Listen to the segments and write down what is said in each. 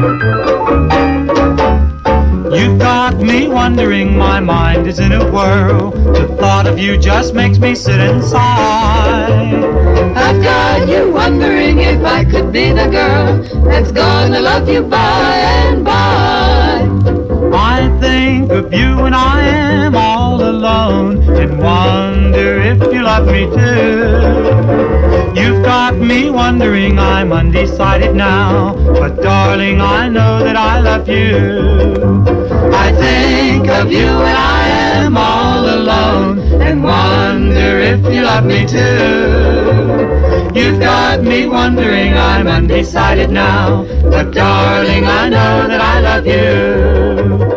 You've got me wondering, my mind is in a whirl. The thought of you just makes me sit and sigh. I've got you wondering if I could be the girl that's gonna love you by and by. I think of you when I am all alone and wonder if you love me too. You've got me wondering, I'm undecided now, but darling, I know that I love you. I think of you when I am all alone and wonder if you love me too. You've got me wondering, I'm undecided now, but darling, I know that I love you.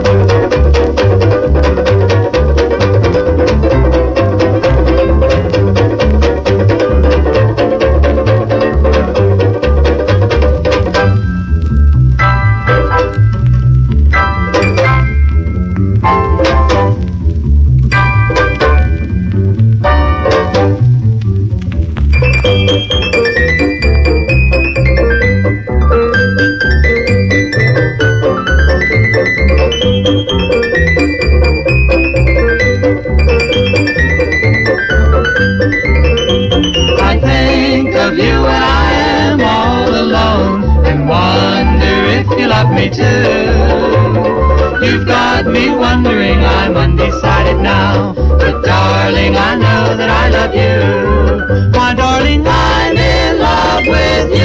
I think of you when I am all alone and wonder if you love me too. You've got me wondering, I'm undecided now, but darling, I know that I love you. My darling, I'm in love with you.